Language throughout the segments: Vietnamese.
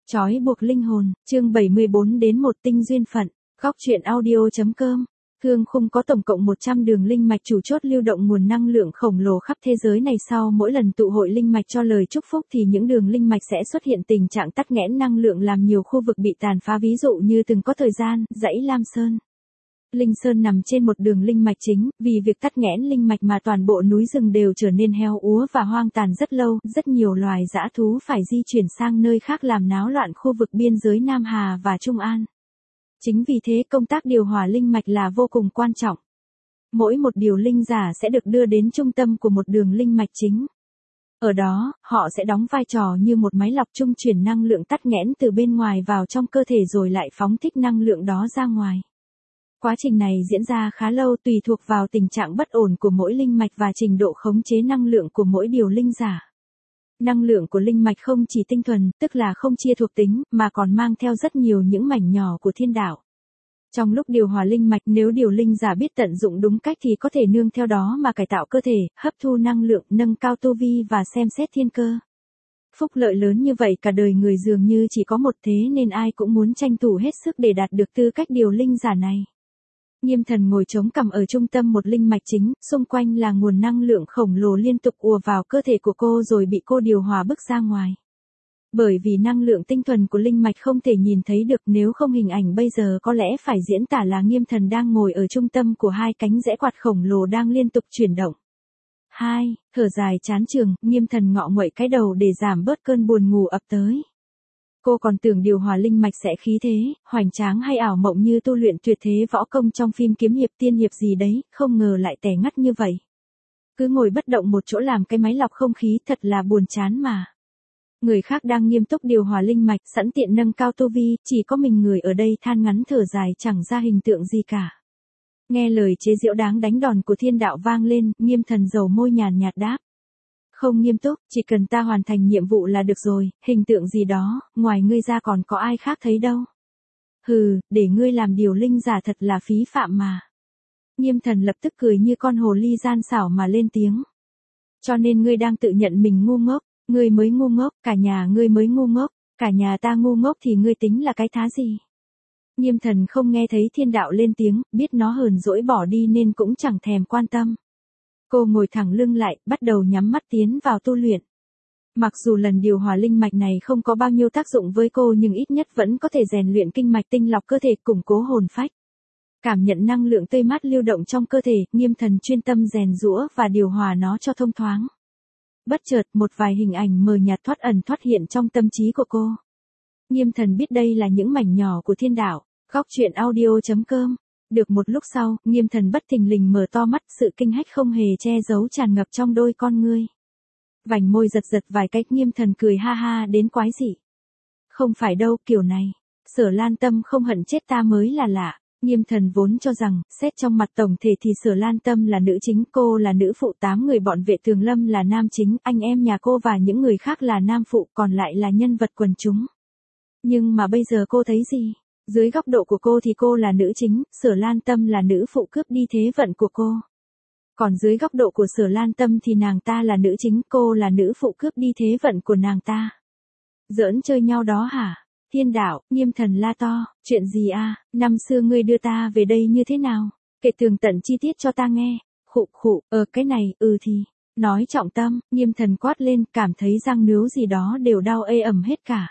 Trói buộc linh hồn, chương 74 đến một tinh duyên phận, góc truyện audio.com. Thương khung có tổng cộng 100 đường linh mạch chủ chốt lưu động nguồn năng lượng khổng lồ khắp thế giới này, sau mỗi lần tụ hội linh mạch cho lời chúc phúc thì những đường linh mạch sẽ xuất hiện tình trạng tắc nghẽn năng lượng, làm nhiều khu vực bị tàn phá, ví dụ như từng có thời gian, dãy Lam Sơn. Linh Sơn nằm trên một đường linh mạch chính, vì việc tắc nghẽn linh mạch mà toàn bộ núi rừng đều trở nên heo úa và hoang tàn rất lâu, rất nhiều loài dã thú phải di chuyển sang nơi khác làm náo loạn khu vực biên giới Nam Hà và Trung An. Chính vì thế công tác điều hòa linh mạch là vô cùng quan trọng. Mỗi một điều linh giả sẽ được đưa đến trung tâm của một đường linh mạch chính. Ở đó, họ sẽ đóng vai trò như một máy lọc trung chuyển năng lượng tắc nghẽn từ bên ngoài vào trong cơ thể rồi lại phóng thích năng lượng đó ra ngoài. Quá trình này diễn ra khá lâu, tùy thuộc vào tình trạng bất ổn của mỗi linh mạch và trình độ khống chế năng lượng của mỗi điều linh giả. Năng lượng của linh mạch không chỉ tinh thuần, tức là không chia thuộc tính, mà còn mang theo rất nhiều những mảnh nhỏ của thiên đạo. Trong lúc điều hòa linh mạch, nếu điều linh giả biết tận dụng đúng cách thì có thể nương theo đó mà cải tạo cơ thể, hấp thu năng lượng, nâng cao tu vi và xem xét thiên cơ. Phúc lợi lớn như vậy cả đời người dường như chỉ có một, thế nên ai cũng muốn tranh thủ hết sức để đạt được tư cách điều linh giả này. Nghiêm Thần ngồi chống cằm ở trung tâm một linh mạch chính, xung quanh là nguồn năng lượng khổng lồ liên tục ùa vào cơ thể của cô rồi bị cô điều hòa bức ra ngoài. Bởi vì năng lượng tinh thuần của linh mạch không thể nhìn thấy được, nếu không hình ảnh bây giờ có lẽ phải diễn tả là Nghiêm Thần đang ngồi ở trung tâm của hai cánh rẽ quạt khổng lồ đang liên tục chuyển động. Thở dài chán chường, Nghiêm Thần ngọ nguậy cái đầu để giảm bớt cơn buồn ngủ ập tới. Cô còn tưởng điều hòa linh mạch sẽ khí thế, hoành tráng hay ảo mộng như tu luyện tuyệt thế võ công trong phim kiếm hiệp tiên hiệp gì đấy, không ngờ lại tẻ ngắt như vậy. Cứ ngồi bất động một chỗ làm cái máy lọc không khí, thật là buồn chán mà. Người khác đang nghiêm túc điều hòa linh mạch, sẵn tiện nâng cao tu vi, chỉ có mình người ở đây than ngắn thở dài chẳng ra hình tượng gì cả. Nghe lời chế giễu đáng đánh đòn của thiên đạo vang lên, Nghiêm Thần dầu môi nhàn nhạt đáp. Không nghiêm túc, chỉ cần ta hoàn thành nhiệm vụ là được rồi, hình tượng gì đó, ngoài ngươi ra còn có ai khác thấy đâu. Hừ, để ngươi làm điều linh giả thật là phí phạm mà. Nghiêm Thần lập tức cười như con hồ ly gian xảo mà lên tiếng. Cho nên ngươi đang tự nhận mình ngu ngốc, ngươi mới ngu ngốc, cả nhà ngươi mới ngu ngốc, cả nhà ta ngu ngốc thì ngươi tính là cái thá gì. Nghiêm Thần không nghe thấy thiên đạo lên tiếng, biết nó hờn dỗi bỏ đi nên cũng chẳng thèm quan tâm. Cô ngồi thẳng lưng lại, bắt đầu nhắm mắt tiến vào tu luyện. Mặc dù lần điều hòa linh mạch này không có bao nhiêu tác dụng với cô nhưng ít nhất vẫn có thể rèn luyện kinh mạch tinh lọc cơ thể, củng cố hồn phách. Cảm nhận năng lượng tươi mát lưu động trong cơ thể, Nghiêm Thần chuyên tâm rèn giũa và điều hòa nó cho thông thoáng. Bất chợt, một vài hình ảnh mờ nhạt thoát ẩn thoát hiện trong tâm trí của cô. Nghiêm Thần biết đây là những mảnh nhỏ của thiên đạo. Góc truyện audio.com. Được một lúc sau, Nghiêm Thần bất thình lình mở to mắt, sự kinh hách không hề che giấu tràn ngập trong đôi con ngươi. Vành môi giật giật vài cách, Nghiêm Thần cười ha ha đến quái dị. Không phải đâu, kiểu này, Sở Lan Tâm không hận chết ta mới là lạ. Nghiêm Thần vốn cho rằng, xét trong mặt tổng thể thì Sở Lan Tâm là nữ chính, cô là nữ phụ, 8 người bọn vệ tường lâm là nam chính, anh em nhà cô và những người khác là nam phụ, còn lại là nhân vật quần chúng. Nhưng mà bây giờ cô thấy gì? Dưới góc độ của cô thì cô là nữ chính, Sở Lan Tâm là nữ phụ cướp đi thế vận của cô. Còn dưới góc độ của Sở Lan Tâm thì nàng ta là nữ chính, cô là nữ phụ cướp đi thế vận của nàng ta. Giỡn chơi nhau đó hả? Thiên đạo, Nghiêm Thần la to, chuyện gì à, năm xưa ngươi đưa ta về đây như thế nào? Kể tường tận chi tiết cho ta nghe. Khụ, cái này, thì. Nói trọng tâm, Nghiêm Thần quát lên, cảm thấy răng nướu gì đó đều đau ê ẩm hết cả.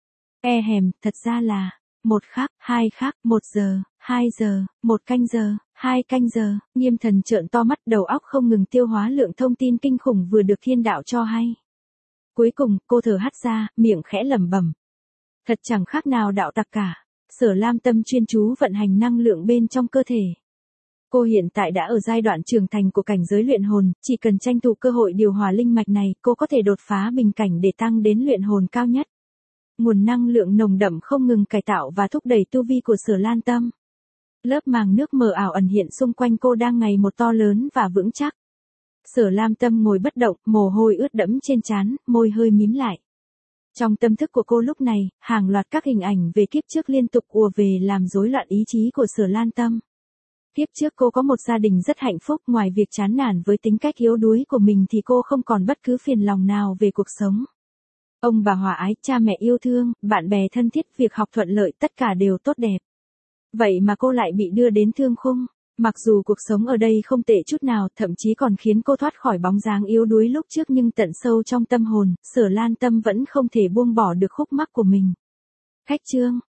Thật ra là 1 khắc, 2 khắc, 1 giờ, 2 giờ, 1 canh giờ, 2 canh giờ, Nghiêm Thần trợn to mắt, đầu óc không ngừng tiêu hóa lượng thông tin kinh khủng vừa được thiên đạo cho hay. Cuối cùng, cô thở hắt ra, miệng khẽ lẩm bẩm. Thật chẳng khác nào đạo tặc cả. Sở Lam Tâm chuyên chú vận hành năng lượng bên trong cơ thể. Cô hiện tại đã ở giai đoạn trưởng thành của cảnh giới luyện hồn, chỉ cần tranh thủ cơ hội điều hòa linh mạch này, cô có thể đột phá bình cảnh để tăng đến luyện hồn cao nhất. Nguồn năng lượng nồng đậm không ngừng cải tạo và thúc đẩy tu vi của Sở Lan Tâm. Lớp màng nước mờ ảo ẩn hiện xung quanh cô đang ngày một to lớn và vững chắc. Sở Lam Tâm ngồi bất động, mồ hôi ướt đẫm trên trán, môi hơi mím lại. Trong tâm thức của cô lúc này, hàng loạt các hình ảnh về kiếp trước liên tục ùa về làm rối loạn ý chí của Sở Lan Tâm. Kiếp trước cô có một gia đình rất hạnh phúc, ngoài việc chán nản với tính cách yếu đuối của mình thì cô không còn bất cứ phiền lòng nào về cuộc sống. Ông bà hòa ái, cha mẹ yêu thương, bạn bè thân thiết, việc học thuận lợi, tất cả đều tốt đẹp. Vậy mà cô lại bị đưa đến thương khung. Mặc dù cuộc sống ở đây không tệ chút nào, thậm chí còn khiến cô thoát khỏi bóng dáng yếu đuối lúc trước, nhưng tận sâu trong tâm hồn, Sở Lan Tâm vẫn không thể buông bỏ được khúc mắc của mình. Khách trương